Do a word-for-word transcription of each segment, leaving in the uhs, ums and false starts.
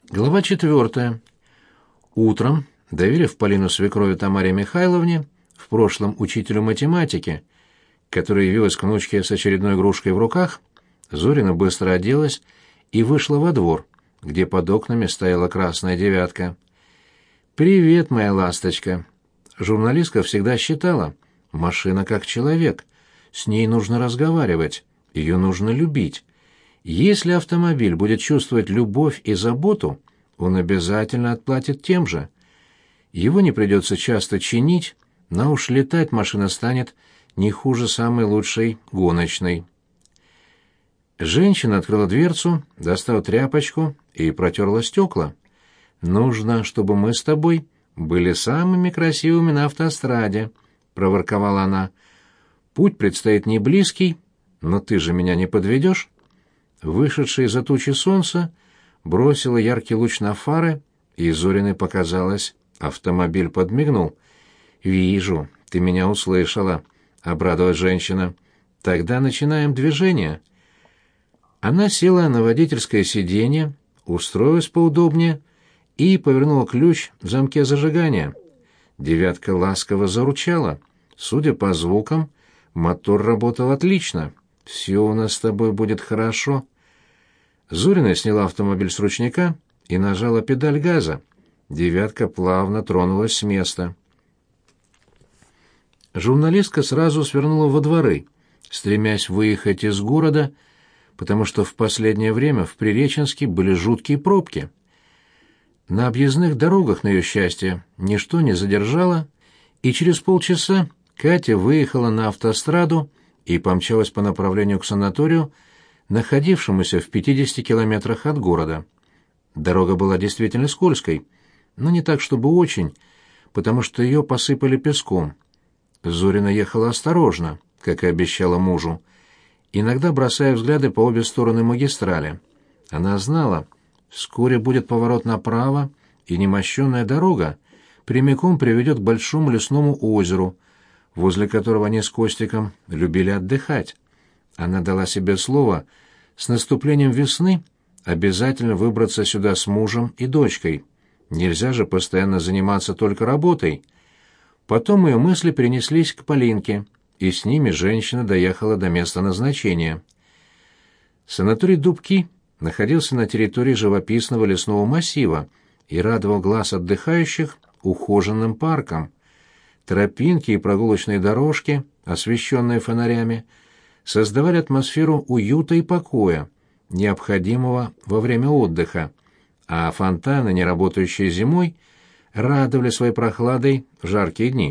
Глава четвертая. Утром, доверив Полину свекрови Тамаре Михайловне, в прошлом учителю математики, которая явилась к внучке с очередной игрушкой в руках, Зорина быстро оделась и вышла во двор, где под окнами стояла красная девятка. «Привет, моя ласточка!» Журналистка всегда считала, машина как человек, с ней нужно разговаривать, ее нужно любить. Если автомобиль будет чувствовать любовь и заботу, он обязательно отплатит тем же. Его не придется часто чинить, но уж летать машина станет не хуже самой лучшей гоночной. Женщина открыла дверцу, достала тряпочку и протерла стекла. «Нужно, чтобы мы с тобой были самыми красивыми на автостраде», — проворковала она. «Путь предстоит не близкий, но ты же меня не подведешь». Вышедшее из-за тучи солнце бросило яркий луч на фары, и Зориной показалось, автомобиль подмигнул. «Вижу, ты меня услышала», — обрадовалась женщина. «Тогда начинаем движение». Она села на водительское сиденье, устроилась поудобнее и повернула ключ в замке зажигания. Девятка ласково заручала. Судя по звукам, мотор работал отлично. «Все у нас с тобой будет хорошо». Зорина сняла автомобиль с ручника и нажала педаль газа. Девятка плавно тронулась с места. Журналистка сразу свернула во дворы, стремясь выехать из города, потому что в последнее время в Приреченске были жуткие пробки. На объездных дорогах, на ее счастье, ничто не задержало, и через полчаса Катя выехала на автостраду и помчалась по направлению к санаторию, находившемуся в пятидесяти километрах от города. Дорога была действительно скользкой, но не так, чтобы очень, потому что ее посыпали песком. Зорина ехала осторожно, как и обещала мужу, иногда бросая взгляды по обе стороны магистрали. Она знала, вскоре будет поворот направо, и немощенная дорога прямиком приведет к большому лесному озеру, возле которого они с Костиком любили отдыхать. Она дала себе слово с наступлением весны обязательно выбраться сюда с мужем и дочкой. Нельзя же постоянно заниматься только работой. Потом ее мысли перенеслись к Полинке, и с ними женщина доехала до места назначения. Санаторий Дубки находился на территории живописного лесного массива и радовал глаз отдыхающих ухоженным парком. Тропинки и прогулочные дорожки, освещенные фонарями, создавали атмосферу уюта и покоя, необходимого во время отдыха, а фонтаны, не работающие зимой, радовали своей прохладой в жаркие дни.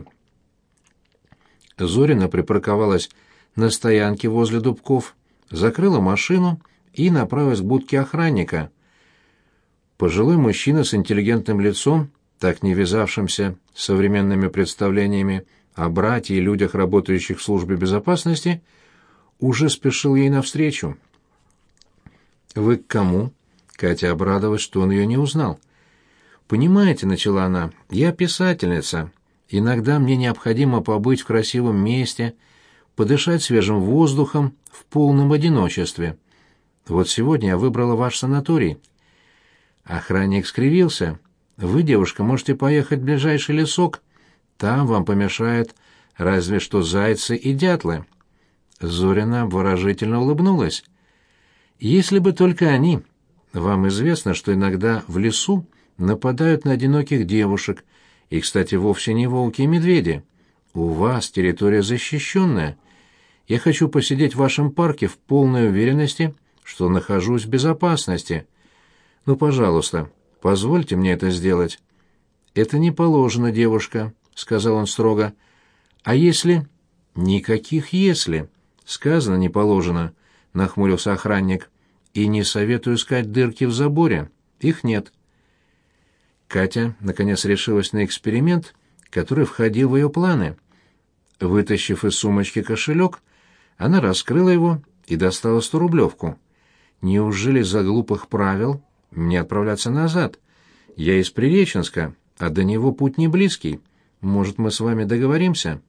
Зорина припарковалась на стоянке возле Дубков, закрыла машину и направилась к будке охранника. Пожилой мужчина с интеллигентным лицом, так не вязавшимся с современными представлениями о брате и людях, работающих в службе безопасности, уже спешил ей навстречу. «Вы к кому?» Катя обрадовалась, что он ее не узнал. «Понимаете, — начала она, — я писательница. Иногда мне необходимо побыть в красивом месте, подышать свежим воздухом в полном одиночестве. Вот сегодня я выбрала ваш санаторий». Охранник скривился. «Вы, девушка, можете поехать в ближайший лесок. Там вам помешают разве что зайцы и дятлы». Зорина обворожительно улыбнулась. «Если бы только они. Вам известно, что иногда в лесу нападают на одиноких девушек, и, кстати, вовсе не волки и медведи. У вас территория защищенная. Я хочу посидеть в вашем парке в полной уверенности, что нахожусь в безопасности. Ну, пожалуйста, позвольте мне это сделать». «Это не положено, девушка», — сказал он строго. «А если...» «Никаких «если». Сказано «не положено», — нахмурился охранник. «И не советую искать дырки в заборе. Их нет». Катя, наконец, решилась на эксперимент, который входил в ее планы. Вытащив из сумочки кошелек, она раскрыла его и достала сторублевку. «Неужели из-за глупых правил мне отправляться назад? Я из Приреченска, а до него путь не близкий. Может, мы с вами договоримся?»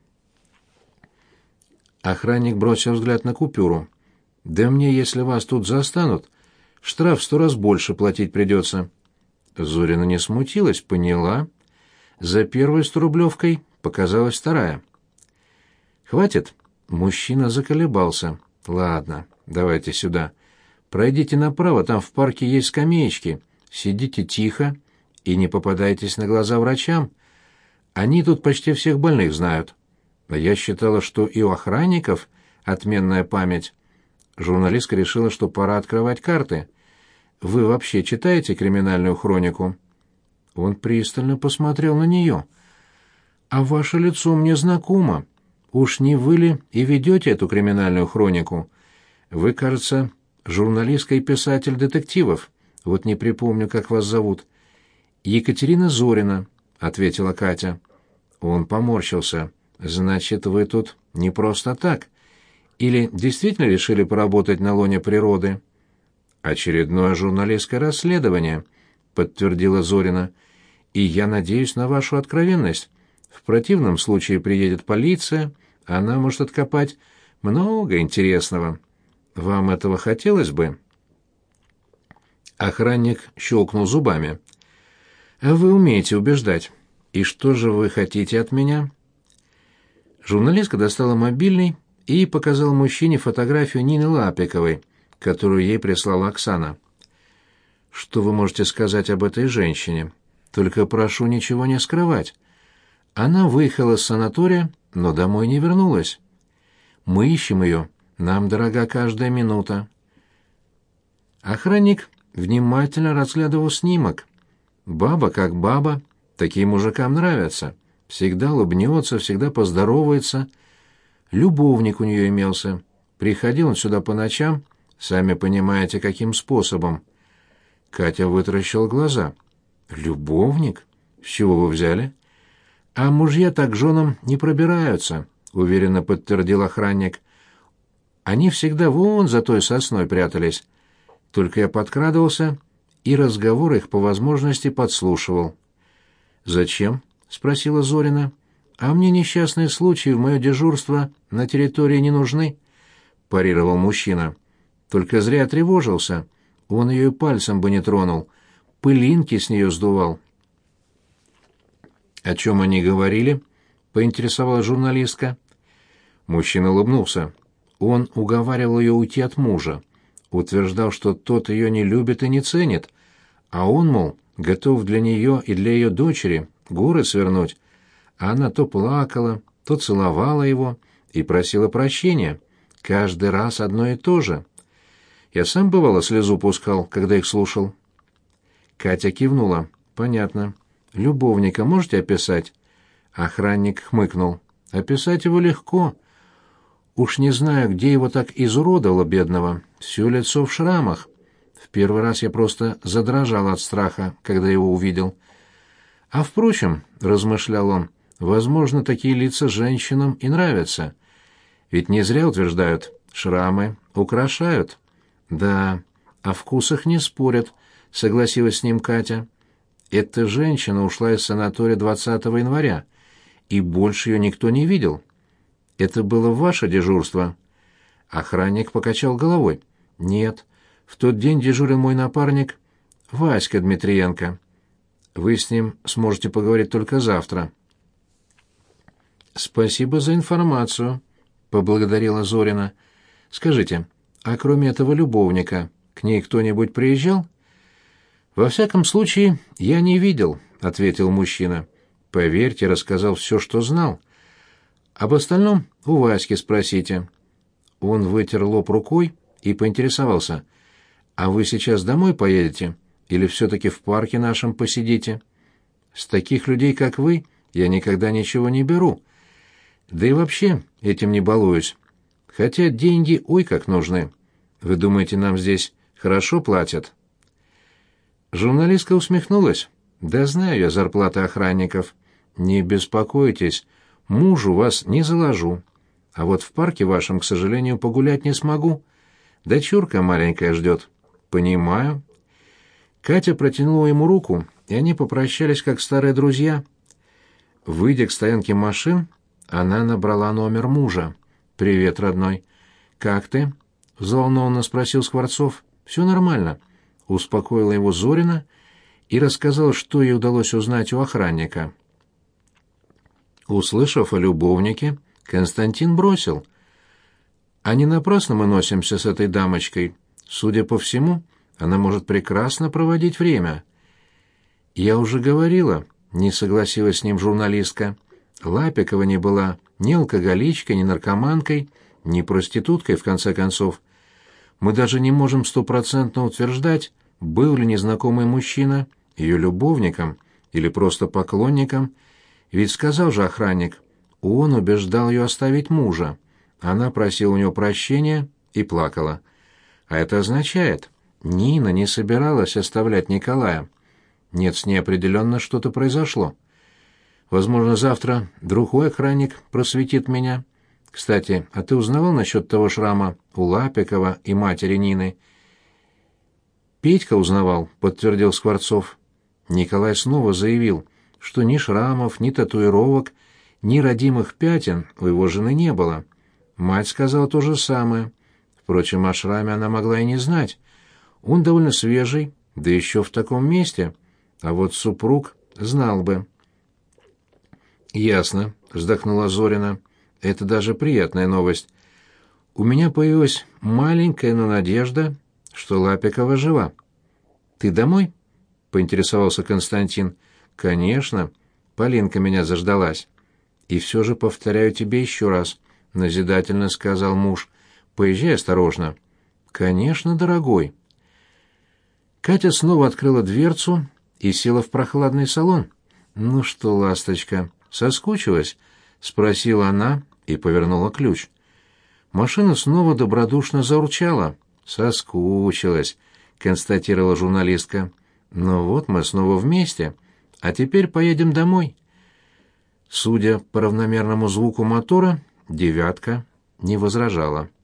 Охранник бросил взгляд на купюру. «Да мне, если вас тут застанут, штраф в сто раз больше платить придется. Зорина не смутилась, поняла. За первой сторублевкой показалась вторая. «Хватит?» Мужчина заколебался. «Ладно, давайте сюда. Пройдите направо, там в парке есть скамеечки. Сидите тихо и не попадайтесь на глаза врачам. Они тут почти всех больных знают. А я считала, что и у охранников отменная память». Журналистка решила, что пора открывать карты. «Вы вообще читаете криминальную хронику?» Он пристально посмотрел на нее. «А ваше лицо мне знакомо. Уж не вы ли и ведете эту криминальную хронику? Вы, кажется, журналистка и писатель детективов. Вот не припомню, как вас зовут». «Екатерина Зорина», — ответила Катя. Он поморщился. «Значит, вы тут не просто так? Или действительно решили поработать на лоне природы?» «Очередное журналистское расследование», — подтвердила Зорина. «И я надеюсь на вашу откровенность. В противном случае приедет полиция, она может откопать много интересного. Вам этого хотелось бы?» Охранник щелкнул зубами. «А вы умеете убеждать. И что же вы хотите от меня?» Журналистка достала мобильный и показала мужчине фотографию Нины Лапиковой, которую ей прислала Оксана. «Что вы можете сказать об этой женщине? Только прошу ничего не скрывать. Она выехала с санатория, но домой не вернулась. Мы ищем ее, нам дорога каждая минута». Охранник внимательно разглядывал снимок. Баба как баба, такие мужикам нравятся. Всегда улыбнется, всегда поздоровается. Любовник у нее имелся. Приходил он сюда по ночам, сами понимаете, каким способом. Катя вытаращила глаза. «Любовник? С чего вы взяли?» «А мужья так к женам не пробираются», — уверенно подтвердил охранник. «Они всегда вон за той сосной прятались. Только я подкрадывался и разговор их по возможности подслушивал». «Зачем?» — спросила Зорина. «А мне несчастные случаи в мое дежурство на территории не нужны», — парировал мужчина. «Только зря тревожился. Он ее и пальцем бы не тронул. Пылинки с нее сдувал». «О чем они говорили?» — поинтересовалась журналистка. Мужчина улыбнулся. Он уговаривал ее уйти от мужа. Утверждал, что тот ее не любит и не ценит, а он, мол, готов для нее и для ее дочери горы свернуть. А она то плакала, то целовала его и просила прощения. Каждый раз одно и то же. Я сам, бывало, слезу пускал, когда их слушал. Катя кивнула. «Понятно. Любовника можете описать?» Охранник хмыкнул. «Описать его легко. Уж не знаю, где его так изуродовало, бедного. Все лицо в шрамах. В первый раз я просто задрожал от страха, когда его увидел. А впрочем, — размышлял он, — возможно, такие лица женщинам и нравятся. Ведь не зря утверждают, шрамы украшают». «Да, о вкусах не спорят», — согласилась с ним Катя. «Эта женщина ушла из санатория двадцатого января, и больше ее никто не видел. Это было ваше дежурство?» Охранник покачал головой. «Нет, в тот день дежурил мой напарник Васька Дмитриенко. Вы с ним сможете поговорить только завтра». «Спасибо за информацию», — поблагодарила Зорина. «Скажите, а кроме этого любовника, к ней кто-нибудь приезжал?» «Во всяком случае, я не видел», — ответил мужчина. «Поверьте, рассказал все, что знал. Об остальном у Васьки спросите». Он вытер лоб рукой и поинтересовался. «А вы сейчас домой поедете? Или все-таки в парке нашем посидите? С таких людей, как вы, я никогда ничего не беру. Да и вообще этим не балуюсь. Хотя деньги ой как нужны. Вы думаете, нам здесь хорошо платят?» Журналистка усмехнулась. «Да знаю я зарплаты охранников. Не беспокойтесь, мужу вас не заложу. А вот в парке вашем, к сожалению, погулять не смогу. Дочурка маленькая ждет». «Понимаю». Катя протянула ему руку, и они попрощались как старые друзья. Выйдя к стоянке машин, она набрала номер мужа. «Привет, родной». «Как ты?» — взволнованно спросил Скворцов. «Все нормально», — успокоила его Зорина и рассказала, что ей удалось узнать у охранника. Услышав о любовнике, Константин бросил: «А не напрасно мы носимся с этой дамочкой. Судя по всему, она может прекрасно проводить время». «Я уже говорила», — не согласилась с ним журналистка. «Лапикова не была ни алкоголичкой, ни наркоманкой, ни проституткой, в конце концов. Мы даже не можем стопроцентно утверждать, был ли незнакомый мужчина ее любовником или просто поклонником. Ведь сказал же охранник, он убеждал ее оставить мужа. Она просила у него прощения и плакала. А это означает, Нина не собиралась оставлять Николая. Нет, с ней определенно что-то произошло. Возможно, завтра другой охранник просветит меня. Кстати, а ты узнавал насчет того шрама у Лапикова и матери Нины?» «Петька узнавал», — подтвердил Скворцов. Николай снова заявил, что ни шрамов, ни татуировок, ни родимых пятен у его жены не было. Мать сказала то же самое. Впрочем, о шраме она могла и не знать. Он довольно свежий, да еще в таком месте. А вот супруг знал бы. «Ясно», — вздохнула Зорина. «Это даже приятная новость. У меня появилась маленькая, но надежда, что Лапикова жива». «Ты домой?» — поинтересовался Константин. «Конечно. Полинка меня заждалась». «И все же повторяю тебе еще раз», — назидательно сказал муж. «Поезжай осторожно». «Конечно, дорогой». Катя снова открыла дверцу и села в прохладный салон. «Ну что, ласточка, соскучилась?» — спросила она и повернула ключ. Машина снова добродушно заурчала. «Соскучилась», — констатировала журналистка. «Ну вот мы снова вместе. А теперь поедем домой». Судя по равномерному звуку мотора, «девятка» не возражала.